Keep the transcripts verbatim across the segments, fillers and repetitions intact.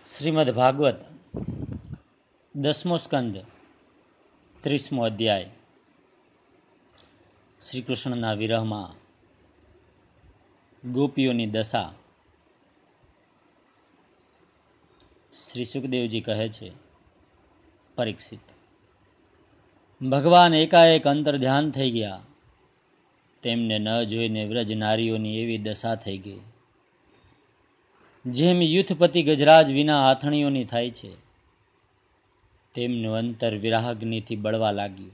શ્રીમદ ભાગવત દસમો સ્કંદ ત્રીસમો અધ્યાય. શ્રી કૃષ્ણના વિરહમાં ગોપીઓની દશા. શ્રી સુખદેવજી કહે છે, પરીક્ષિત, ભગવાન એકાએક અંતર ધ્યાન થઈ ગયા. તેમને ન જોઈને વ્રજ નારીઓની એવી દશા થઈ ગઈ જેમ યુથપતિ ગજરાજ વિના આથણીઓની થાય છે. તેમનું અંતર વિરાગ્નિથી બળવા લાગ્યું.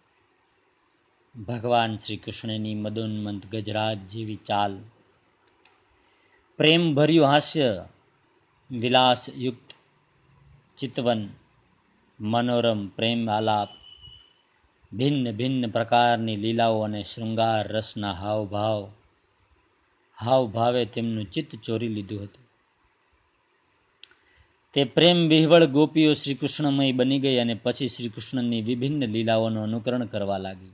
ભગવાન શ્રી કૃષ્ણની મદોન્મંત ગજરાજ જેવી ચાલ, પ્રેમ ભર્યું હાસ્ય, વિલાસયુક્ત ચિતવન, મનોરમ પ્રેમ આલાપ, ભિન્ન ભિન્ન પ્રકારની લીલાઓ અને શૃંગાર રસના હાવભાવ હાવભાવે તેમનું ચિત્ત ચોરી લીધું હતું. તે પ્રેમ વિહવળ ગોપીઓ શ્રી કૃષ્ણમય બની ગઈ અને પછી શ્રી કૃષ્ણની વિભિન્ન લીલાઓનું અનુકરણ કરવા લાગી.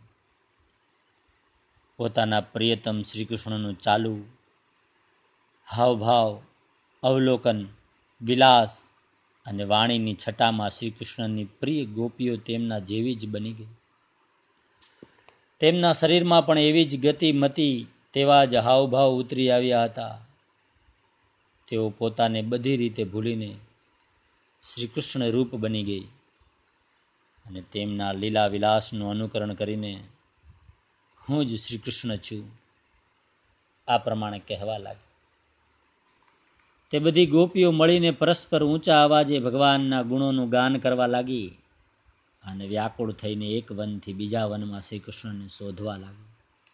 પોતાના પ્રિયતમ શ્રી કૃષ્ણનું ચાલુ, હાવભાવ, અવલોકન, વિલાસ અને વાણીની છટામાં શ્રી કૃષ્ણની પ્રિય ગોપીઓ તેમના જેવી જ બની ગઈ. તેમના શરીરમાં પણ એવી જ ગતિ મતિ, તેવા જ હાવભાવ ઉતરી આવ્યા હતા. તેઓ પોતાને બધી રીતે ભૂલીને શ્રી કૃષ્ણ રૂપ બની ગઈ અને તેમના લીલા વિલાસનું અનુકરણ કરીને હું જ શ્રી કૃષ્ણ છું આ પ્રમાણે કહેવા લાગી. તે બધી ગોપીઓ મળીને પરસ્પર ઊંચા અવાજે ભગવાનના ગુણોનું ગાન કરવા લાગી અને વ્યાકુળ થઈને એક વનથી બીજા વનમાં શ્રી કૃષ્ણને શોધવા લાગી.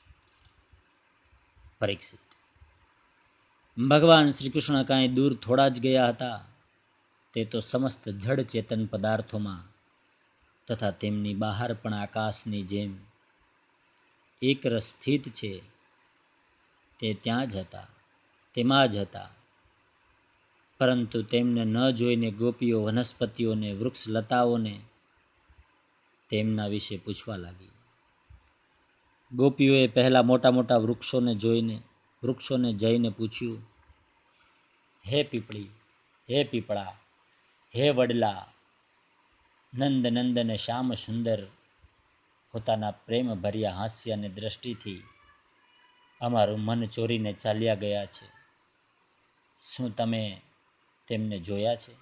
પરીક્ષિત, ભગવાન શ્રી કૃષ્ણ કાંઈ દૂર થોડા જ ગયા હતા. તે તો સમસ્ત જડ ચેતન પદાર્થોમાં તથા તેમની બહાર પણ આકાશની જેમ એકરસ સ્થિત છે. તે ત્યાં જ હતા, તેમાં જ હતા. પરંતુ તેમને ન જોઈને ગોપીઓ વનસ્પતિઓને, વૃક્ષ લતાઓને તેમના વિશે પૂછવા લાગી. ગોપીઓએ પહેલા મોટા મોટા વૃક્ષોને જોઈને વૃક્ષોને જઈને પૂછ્યું, હે પીપળી, હે પીપળા, હે વડલા, નંદ નંદન શ્યામ સુંદર, પોતાના પ્રેમ ભર્યા હાસ્ય અને દ્રષ્ટિથી અમારું મન ચોરીને ચાલ્યા ગયા છે. શું તમે તેમને જોયા છે?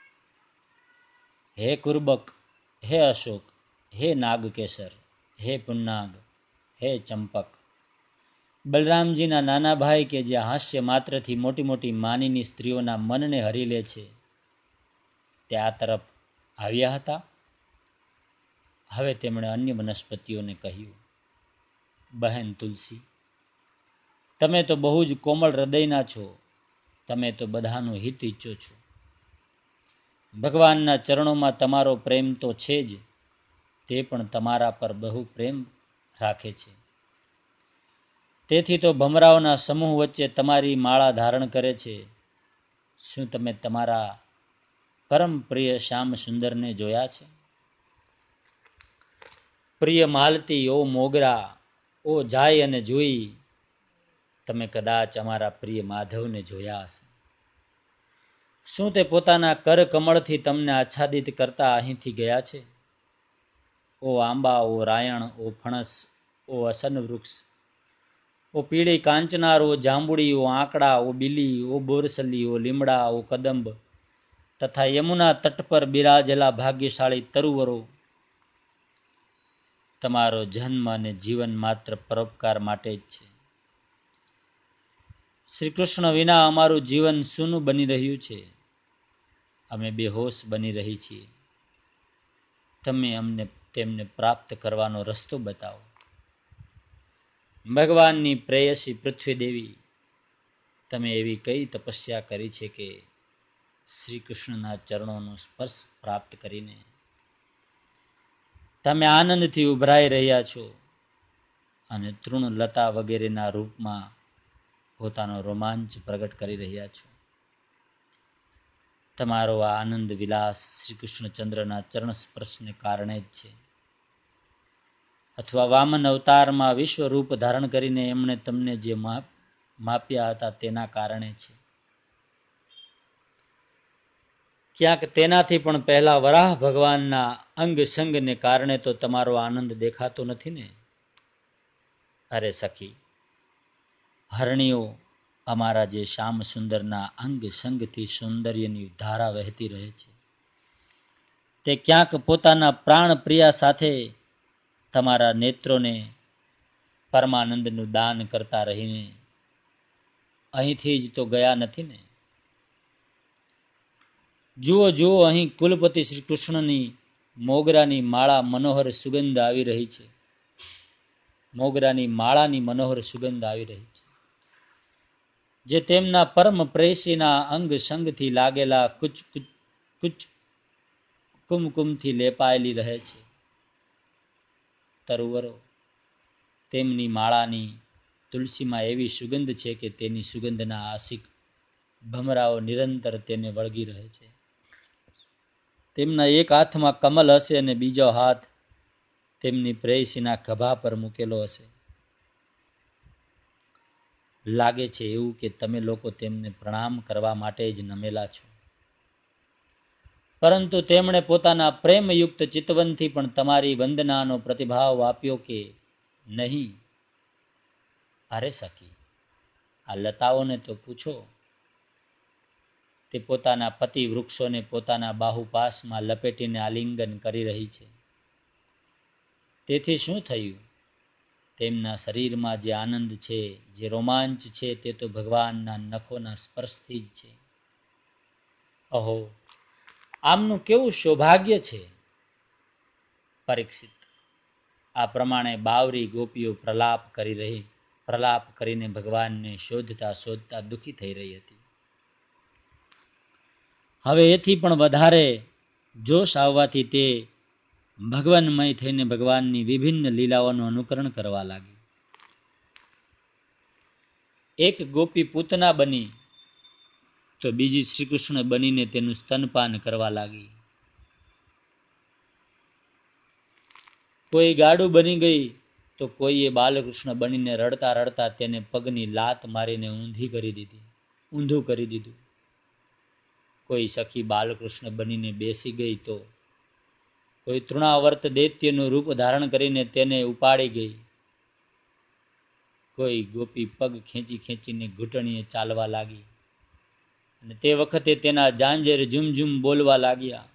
હે કુર્બક, હે અશોક, હે નાગકેસર, હે પુન્નાગ, હે ચંપક, બલરામજીના નાના ભાઈ કે જે હાસ્ય માત્રથી મોટી મોટી માનીની સ્ત્રીઓના મનને હરી લે છે, તે આ તરફ આવ્યા હતા? હવે તેમણે અન્ય વનસ્પતિઓને કહ્યું, બહેન તુલસી, તમે તો બહુ જ કોમળ હૃદયના છો. તમે તો બધાનું હિત ઈચ્છો છો. ભગવાનના ચરણોમાં તમારો પ્રેમ તો છે જ, તે પણ તમારા પર બહુ પ્રેમ રાખે છે. તેથી તો ભમરાઓના સમૂહ વચ્ચે તમારી માળા ધારણ કરે છે. શું તમે તમારા પરમ પ્રિય શ્યામ સુંદરને જોયા છે? પ્રિય માલતી, ઓ મોગરા, ઓ જાય અને જોઈ, તમે કદાચ અમારા પ્રિય માધવને જોયા હશે. શું તે પોતાના કર કમળથી તમને આચ્છાદિત કરતા અહીંથી ગયા છે? ઓ આંબા, ઓ રાયણ, ઓ ફણસ, ઓ અસન વૃક્ષ, ઓ પીળી કાંચનાર, ઓ જાંબુડી, ઓ આંકડા, ઓ બીલી, ઓ બોરસલી, ઓ લીમડા, ઓ કદંબ તથા યમુના તટ પર બિરાજેલા ભાગ્યશાળી તરુવરો, તમારો જન્મ અને જીવન માત્ર પરોપકાર માટે જ છે. શ્રી કૃષ્ણ વિના અમારું જીવન સૂનું બની રહ્યું છે. અમે બેહોશ બની રહી છીએ. તમે અમને તેમને પ્રાપ્ત કરવાનો રસ્તો બતાવો. ભગવાનની પ્રેયસી પૃથ્વી દેવી, તમે એવી કઈ તપસ્યા કરી છે કે શ્રી કૃષ્ણના ચરણોનો સ્પર્શ પ્રાપ્ત કરીને તમે આનંદથી ઉભરાઈ રહ્યા છો અને તૃણલતા વગેરેના રૂપમાં પોતાનો રોમાંચ પ્રગટ કરી રહ્યા છો? તમારો આ આનંદ વિલાસ શ્રી કૃષ્ણચંદ્રના ચરણ સ્પર્શને કારણે જ છે, અથવા વામન અવતારમાં વિશ્વ રૂપ ધારણ કરીને એમણે તમને જે માપ્યા હતા તેના કારણે છે. ક્યાંક તેનાથી પણ પહેલા વરાહ ભગવાનના અંગ સંગને કારણે તો તમારો આનંદ દેખાતો નથી ને? અરે સખી, હરણીઓ અમારા જે શ્યામ સુંદરના અંગ સંગથી સૌંદર્યની ધારા વહેતી રહે છે, તે ક્યાંક પોતાના પ્રાણ પ્રિયા સાથે તમારા નેત્રોને પરમાનંદનું દાન કરતા રહીને અહીંથી જ તો ગયા નથી ને? જુઓ જુઓ, અહીં કુલપતિ શ્રી કૃષ્ણની મોગરાની માળા મનોહર સુગંધ આવી રહી છે. મોગરાની માળાની મનોહર સુગંધ આવી રહી છે, જે તેમના પરમ પ્રેયસીના અંગ સંગથી લાગેલા કુચ કુચ કુચ કુમકુમથી લેપાયેલી રહે છે. તરુવરો, તેમની માળાની તુલસીમાં એવી સુગંધ છે કે તેની સુગંધના આશિક ભમરાઓ નિરંતર તેને વળગી રહે છે. તેમના એક હાથમાં કમલ હશે અને બીજો હાથ તેમની પ્રેયસીના ખભા પર મૂકેલો હશે. લાગે છે એવું કે તમે લોકો તેમને પ્રણામ કરવા માટે જ નમેલા છો, પરંતુ તેમણે પોતાના પ્રેમયુક્ત ચિતવનથી પણ તમારી વંદનાનો પ્રતિભાવ આપ્યો કે નહીં? અરે સખી, આ લતાઓને તો પૂછો. તે પોતાના પતિ વૃક્ષોને પોતાના બાહુપાસમાં લપેટીને આલિંગન કરી રહી છે. તેથી શું થયું? તેમના શરીરમાં જે આનંદ છે, જે રોમાંચ છે, તે તો ભગવાનના નખોના સ્પર્શથી જ છે. અહો, આમનું કેવું સૌભાગ્ય છે! પરીક્ષિત, આ પ્રમાણે બાવરી ગોપીઓ પ્રલાપ કરી રહી પ્રલાપ કરીને ભગવાનને શોધતા શોધતા દુઃખી થઈ રહી હતી. હવે એથી પણ વધારે જોશ આવવાથી તે ભગવાનમય થઈને ભગવાનની વિભિન્ન લીલાઓનું અનુકરણ કરવા લાગી. એક ગોપી પૂતના બની તો બીજી શ્રી કૃષ્ણ બનીને તેનું સ્તનપાન કરવા લાગી. કોઈ ગાડું બની ગઈ તો કોઈએ બાલકૃષ્ણ બનીને રડતા રડતા તેને પગની લાત મારીને ઊંધી કરી દીધી ઊંધું કરી દીધું. કોઈ સખી બાલકૃષ્ણ બનીને બેસી ગઈ તો કોઈ તૃણાવર્ત દૈત્યનું રૂપ ધારણ કરીને તેને ઉપાડી ગઈ. કોઈ ગોપી પગ ખેંચી ખેંચીને ઘૂંટણીએ ચાલવા લાગી અને તે વખતે તેના જાંજેર ઝુમઝુમ બોલવા લાગ્યા.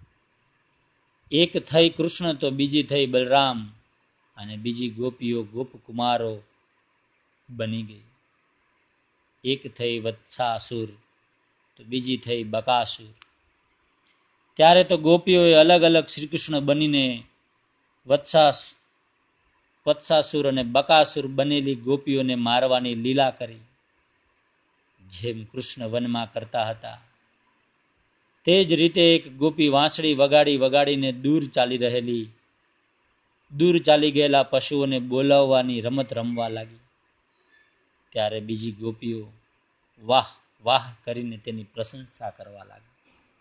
એક થઈ કૃષ્ણ તો બીજી થઈ બલરામ, અને બીજી ગોપીઓ ગોપકુમારો બની ગઈ. એક થઈ વત્સાસુર તો બીજી થઈ બકાસુર. ત્યારે તો ગોપીઓએ અલગ અલગ શ્રી કૃષ્ણ બનીને વત્સાસ વત્સાસુર અને બકાસુર બનેલી ગોપીઓને મારવાની લીલા કરી, જેમ કૃષ્ણ વનમાં કરતા હતા. તે જ રીતે એક ગોપી વાંસળી વગાડી વગાડીને દૂર ચાલી રહેલી દૂર ચાલી ગયેલા પશુઓને બોલાવવાની રમત રમવા લાગી. ત્યારે બીજી ગોપીઓ વાહ વાહ કરીને તેની પ્રશંસા કરવા લાગી.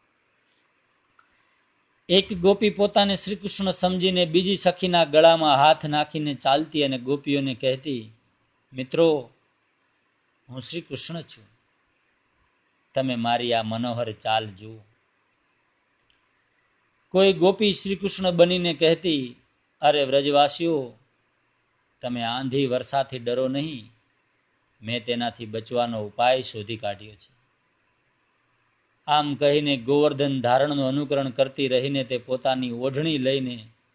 એક ગોપી પોતાને શ્રી કૃષ્ણ સમજીને બીજી સખીના ગળામાં હાથ નાખીને ચાલતી અને ગોપીઓને કહેતી, મિત્રો, હું શ્રી કૃષ્ણ છું, તમે મારી આ મનોહર ચાલ જુઓ. કોઈ ગોપી શ્રી કૃષ્ણ બનીને કહેતી, અરે વ્રજવાસીઓ, તમે આંધી વર્ષાથી ડરો નહીં, મેં તેનાથી બચવાનો ઉપાય શોધી કાઢ્યો છે. આમ કહીને ગોવર્ધન ધારણનું અનુકરણ કરતી રહીને તે પોતાની ઓઢણી લઈને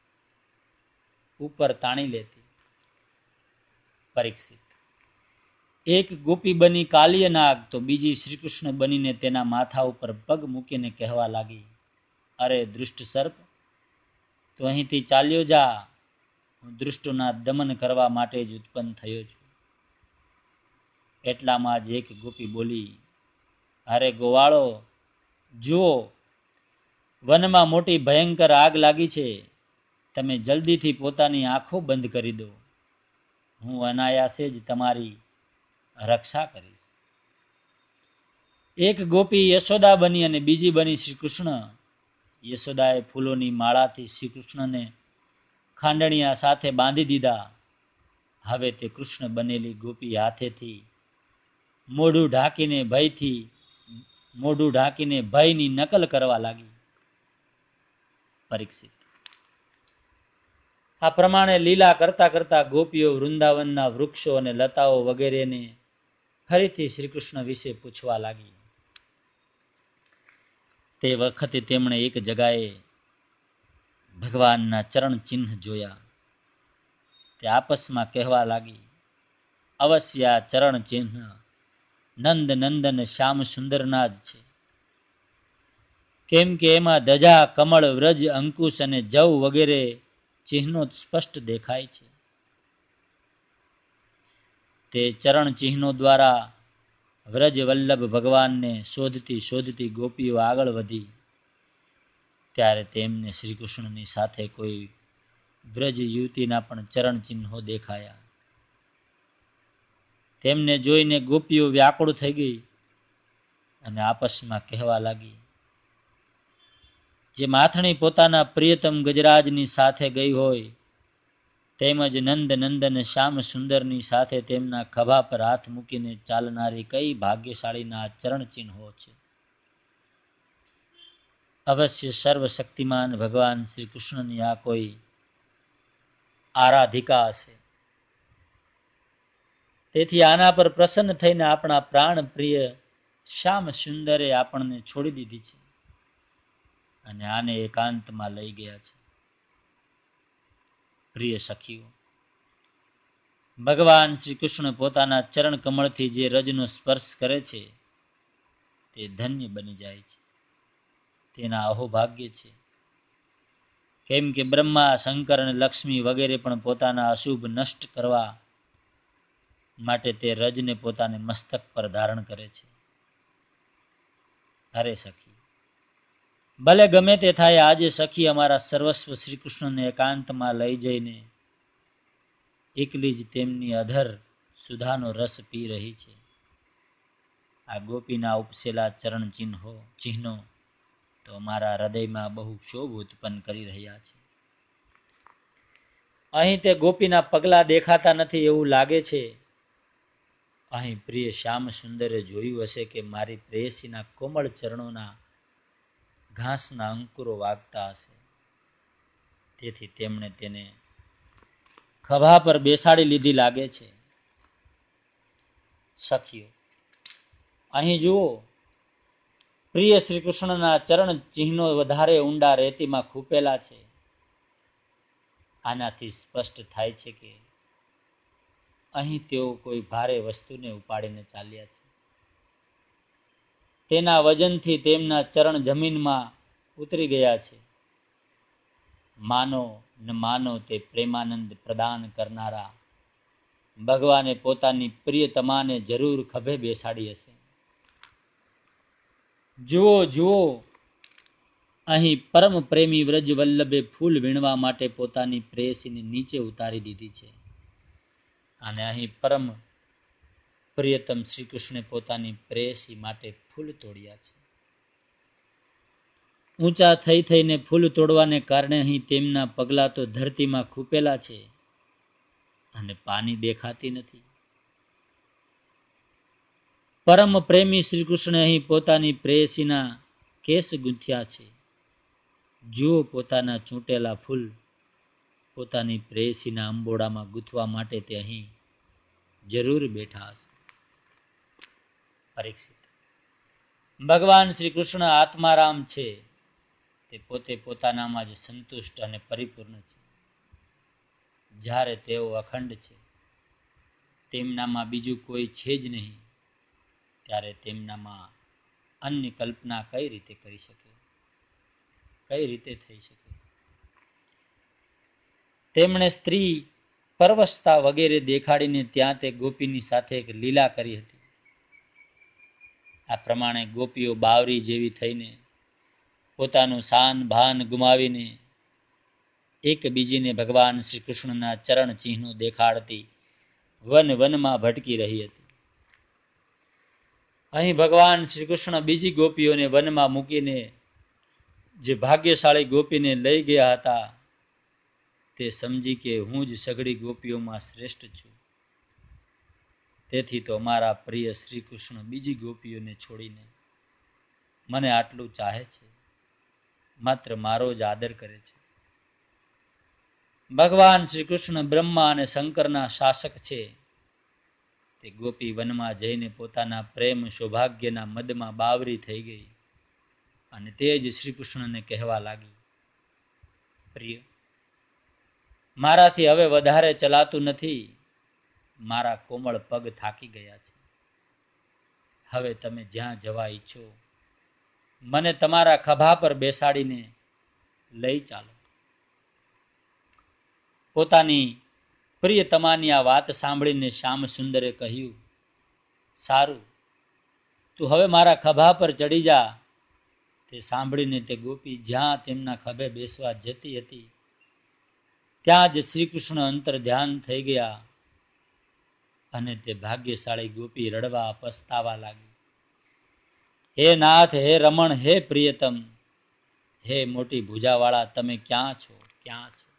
ઉપર તાણી લેતી. પરીક્ષિત, એક ગોપી બની કાલિયનાગ તો બીજી શ્રી કૃષ્ણ બનીને તેના માથા ઉપર પગ મૂકીને કહેવા લાગી, અરે દુષ્ટ સર્પ, તો અહીંથી ચાલ્યો જા, હું દુષ્ટોના દમન કરવા માટે જ ઉત્પન્ન થયો છું. એટલામાં જ એક ગોપી બોલી, અરે ગોવાળો, જુઓ, વનમાં મોટી ભયંકર આગ લાગી છે, તમે જલ્દીથી પોતાની આંખો બંધ કરી દો, હું અનાયાસે જ તમારી રક્ષા કરીશ. એક ગોપી યશોદા બની અને બીજી બની શ્રી કૃષ્ણ. યશોદાએ ફૂલોની માળાથી શ્રી કૃષ્ણને ખાંડણિયા સાથે બાંધી દીધા. હવે તે કૃષ્ણ બનેલી ગોપી હાથેથી મોઢું ઢાંકીને ભયથી મોઢું ઢાંકીને ભયની નકલ કરવા લાગી. પરીક્ષિત. આ પ્રમાણે લીલા કરતા કરતા ગોપીઓ વૃંદાવનના વૃક્ષો અને લતાઓ વગેરેને ફરીથી શ્રી કૃષ્ણ વિશે પૂછવા લાગી. તે વખતે તેમણે એક જગાએ ભગવાનના ચરણ ચિહ્ન જોયા. તે આપસમાં કહેવા લાગી, અવશ્ય આ ચરણ ચિહ્ન નંદ નંદન શ્યામ સુંદરના જ છે, કેમ કે એમાં ધજા, કમળ, વ્રજ, અંકુશ અને જવ વગેરે ચિહ્નો સ્પષ્ટ દેખાય છે. તે ચરણ ચિહ્નો દ્વારા વ્રજ વલ્લભ ભગવાનને શોધતી શોધતી ગોપીઓ આગળ વધી. ત્યારે તેમને શ્રી કૃષ્ણની સાથે કોઈ વ્રજ યુવતીના પણ ચરણ ચિહ્નો દેખાયા. તેમને જોઈને ગોપીઓ વ્યાકુળ થઈ ગઈ અને આપસમાં કહેવા લાગી, જે માથણી પોતાના પ્રિયતમ ગજરાજની સાથે ગઈ હોય તેમજ નંદ નંદન શ્યામ સુંદરની સાથે તેમના ખભા પર હાથ મૂકીને ચાલનારી કઈ ભાગ્યશાળીના ચરણ ચિહ્નો છે. અવશ્ય સર્વશક્તિમાન ભગવાન શ્રી કૃષ્ણની આ કોઈ આરાધિકા હશે. તેથી આના પર પ્રસન્ન થઈને આપણા પ્રાણ પ્રિય શ્યામ સુંદરે આપણને છોડી દીધી છે અને આને એકાંતમાં લઈ ગયા છે. પ્રિય સખીઓ, ભગવાન શ્રી કૃષ્ણ પોતાના ચરણ કમળથી જે રજનો સ્પર્શ કરે છે તે ધન્ય બની જાય છે. તેના અહોભાગ્ય છે. કેમ કે બ્રહ્મા, શંકર અને લક્ષ્મી વગેરે પણ પોતાના અશુભ નષ્ટ કરવા માટે તે રજને પોતાને મસ્તક પર ધારણ કરે છે. અરે સખી, ભલે ગમે તે થાય, આજે સખી અમારા સર્વસ્વ શ્રી કૃષ્ણને એકાંતમાં લઈ જઈને એકલી જ તેમની અધર સુધાનો રસ પી રહી છે. આ ગોપીના ઉપસેલા ચરણ ચિહ્નો ચિહ્નો તો અમારા હૃદયમાં બહુ ક્ષોભ ઉત્પન્ન કરી રહ્યા છે. અહીં તે ગોપીના પગલા દેખાતા નથી એવું લાગે છે. અહીં પ્રિય શ્યામ સુંદરે જોયું હશે કે મારી પ્રેયસીના કોમળ ચરણોના ઘાસના અંકુરો વાગતા હશે. તેથી તેમણે તેને ખભા પર બેસાડી લીધી લાગે છે. સખીઓ, અહીં જુઓ, પ્રિય શ્રી કૃષ્ણના ચરણ ચિહ્નો વધારે ઊંડા રેતીમાં ખૂપેલા છે. આનાથી સ્પષ્ટ થાય છે કે અહીં તેઓ કોઈ ભારે વસ્તુને ઉપાડીને ચાલ્યા છે. તેના વજનથી તેમના ચરણ જમીનમાં ઉતરી ગયા છે. માનો ન માનો તે પ્રેમાનંદ પ્રદાન કરનારા ભગવાને પોતાની પ્રિયતમાને જરૂર ખભે બેસાડી હશે. જુઓ જુઓ, અહીં પરમ પ્રેમી વ્રજ વલ્લભે ફૂલ વીણવા માટે પોતાની પ્રેયસીને નીચે ઉતારી દીધી છે અને અહીં પરમ પ્રિયતમ શ્રી કૃષ્ણે પોતાની પ્રેયસી માટે ફૂલ તોડ્યા છે. ઊંચા થઈ થઈને ફૂલ તોડવાને કારણે અહીં તેમના પગલા તો ધરતીમાં ખૂપેલા છે અને પાની દેખાતી નથી. પરમ પ્રેમી શ્રી કૃષ્ણે અહીં પોતાની પ્રેયસીના કેસ ગૂંથ્યા છે. જુઓ, પોતાના ચૂંટેલા ફૂલ પોતાની પ્રેયસીના અંબોડામાં ગૂંથવા માટે તે અહીં જરૂર બેઠા હશે. પરીક્ષિત. ભગવાન શ્રી કૃષ્ણ આત્મારામ છે. તે પોતે પોતાનામાં જ સંતુષ્ટ અને પરિપૂર્ણ છે. જ્યારે તેઓ અખંડ છે, તેમનામાં બીજું કોઈ છે જ નહીં, ત્યારે તેમનામાં અન્ય કલ્પના કઈ રીતે કરી શકે, કઈ રીતે થઈ શકે? તેમણે સ્ત્રી પરવશતા વગેરે દેખાડીને ત્યાં તે ગોપીની સાથે એક લીલા કરી હતી. આ પ્રમાણે ગોપીઓ બાવરી જેવી થઈને પોતાનું શાન ભાન ગુમાવીને એકબીજીને ભગવાન શ્રી કૃષ્ણના ચરણ ચિહ્નો દેખાડતી વન વનમાં ભટકી રહી હતી. અહીં ભગવાન શ્રી કૃષ્ણ બીજી ગોપીઓને વનમાં મૂકીને જે ભાગ્યશાળી ગોપીને લઈ ગયા હતા તે સમજી કે હું જ સઘળી ગોપીઓમાં શ્રેષ્ઠ છું. તેથી તો અમારા પ્રિય શ્રી કૃષ્ણ બીજી ગોપીઓને છોડીને મને આટલું ચાહે છે, માત્ર મારો જ આદર કરે છે. ભગવાન શ્રી કૃષ્ણ બ્રહ્મા અને શંકરના શાસક છે. તે ગોપી વનમાં જઈને પોતાના પ્રેમ સૌભાગ્યના મદમાં બાવરી થઈ ગઈ અને તે જ શ્રી કૃષ્ણને કહેવા લાગી, પ્રિય, મારાથી હવે વધારે ચલાતું નથી. મારા કોમળ પગ થાકી ગયા છે. હવે તમે જ્યાં જવા ઈચ્છો મને તમારા ખભા પર બેસાડીને લઈ ચાલો. પોતાની પ્રિયતમાની આ વાત સાંભળીને શ્યામ સુંદરે કહ્યું, સારું, તું હવે મારા ખભા પર ચડી જા. તે સાંભળીને તે ગોપી જ્યાં તેમના ખભે બેસવા જતી હતી ત્યાં જ શ્રી કૃષ્ણ અંતર ધ્યાન થઈ ગયા અને તે ભાગ્યશાળી ગોપી રડવા પસ્તાવા લાગી. હે નાથ, હે રમણ, હે પ્રિયતમ, હે મોટી ભુજાવાળા, તમે ક્યાં છો, ક્યાં છો?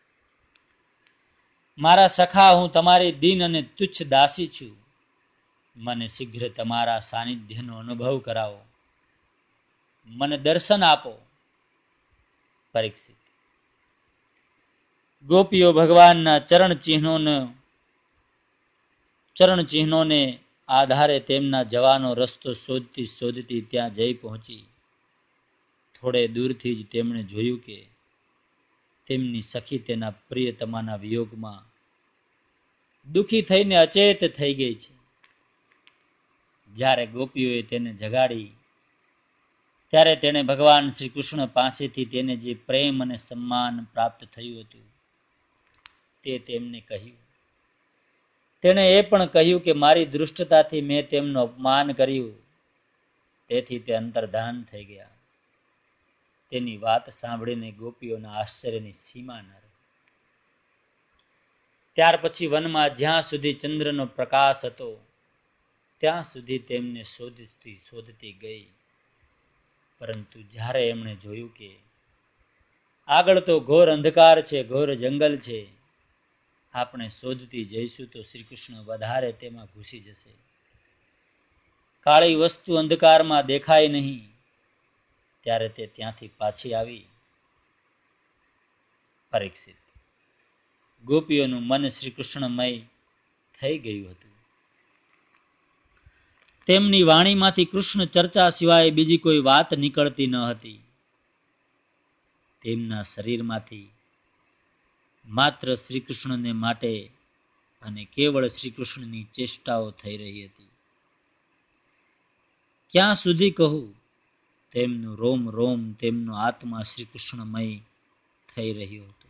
મારા સખા, હું તમારી દીન અને તુચ્છ દાસી છું. મને શીઘ્ર તમારા સાનિધ્યનો અનુભવ કરાવો, મને દર્શન આપો. પરીક્ષિત, ગોપીઓ ભગવાનના ચરણ ચિહ્નોને ચરણ ચિહ્નોને આધારે તેમના જવાનો રસ્તો શોધતી શોધતી ત્યાં જઈ પહોંચી. થોડે દૂરથી જ તેમણે જોયું કે તેમની સખી તેના પ્રિયતમાના વિયોગમાં દુઃખી થઈને અચેત થઈ ગઈ છે. જ્યારે ગોપીઓએ તેને જગાડી ત્યારે તેણે ભગવાન શ્રી કૃષ્ણ પાસેથી તેને જે પ્રેમ અને સન્માન પ્રાપ્ત થયું હતું તે તેમને કહ્યું. તેણે એ પણ કહ્યું કે મારી દૃષ્ટતાથી મેં તેમનું અપમાન કર્યું, તેથી તે અંતર્ધાન થઈ ગયા. તેની વાત સાંભળીને ગોપીઓના આશ્ચર્યની સીમા ન રહી. ત્યાર પછી વનમાં જ્યાં સુધી ચંદ્રનો પ્રકાશ હતો ત્યાં સુધી તેમને શોધતી શોધતી ગઈ. પરંતુ જ્યારે એમણે જોયું કે આગળ તો ઘોર અંધકાર છે, ઘોર જંગલ છે, આપણે શોધતી જઈશું તો શ્રી કૃષ્ણ વધારે તેમાં ઘૂસી જશે, કાળી વસ્તુ અંધકારમાં દેખાય નહીં, ત્યારે તે ત્યાંથી પાછી આવી. પરીક્ષિત, ગોપીઓનું મન શ્રી કૃષ્ણમય થઈ ગયું હતું. તેમની વાણીમાંથી કૃષ્ણ ચર્ચા સિવાય બીજી કોઈ વાત નીકળતી ન હતી. તેમના શરીરમાંથી માત્ર શ્રી કૃષ્ણને માટે અને કેવળ શ્રી કૃષ્ણની ચેષ્ટાઓ થઈ રહી હતી. ક્યાં સુધી કહું, તેમનું રોમ રોમ, તેમનો આત્મા શ્રી કૃષ્ણમય થઈ રહ્યો હતો.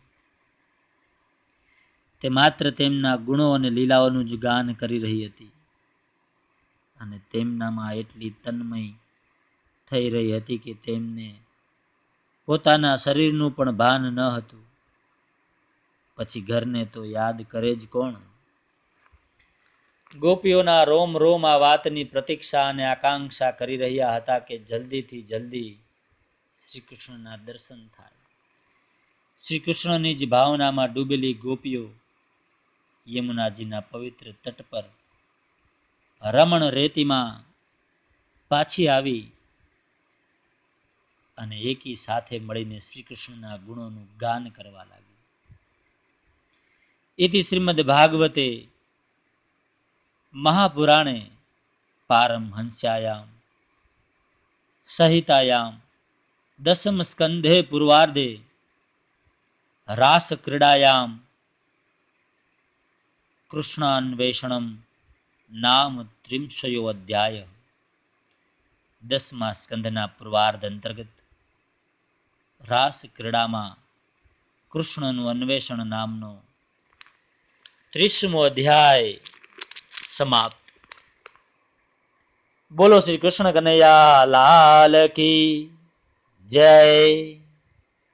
તે માત્ર તેમના ગુણો અને લીલાઓનું જ ગાન કરી રહી હતી અને તેમનામાં એટલી તન્મય થઈ રહી હતી કે તેમને પોતાના શરીરનું પણ ભાન ન હતું. પછી ઘરને તો યાદ કરે જ કોણ? ગોપીઓના રોમ રોમ આ વાતની પ્રતીક્ષા અને આકાંક્ષા કરી રહ્યા હતા કે જલ્દીથી જલ્દી શ્રી કૃષ્ણના દર્શન થાય. શ્રી કૃષ્ણની જ ભાવનામાં ડૂબેલી ગોપીઓ યમુનાજીના પવિત્ર તટ પર રમણ રેતીમાં પાછી આવી અને એકી સાથે મળીને શ્રી કૃષ્ણના ગુણોનું ગાન કરવા લાગી. ઇતિ શ્રીમદ ભાગવતે મહાપુરાણે પારમહંસ્યાયામ સહિતાયામ દસમ સ્કંધે પૂર્વાર્ધે રાસ ક્રીડાયામ કૃષ્ણાન્વેષણમ નામ ત્રિંશયો અધ્યાય. દસમા સ્કંધના પૂર્વાર્ધ અંતર્ગત રાસ ક્રીડામાં કૃષ્ણનું અન્વેષણ નામનો ત્રીસમો અધ્યાય સમાપ્ત. બોલો શ્રી કૃષ્ણ કનૈયા લાલ કી જય.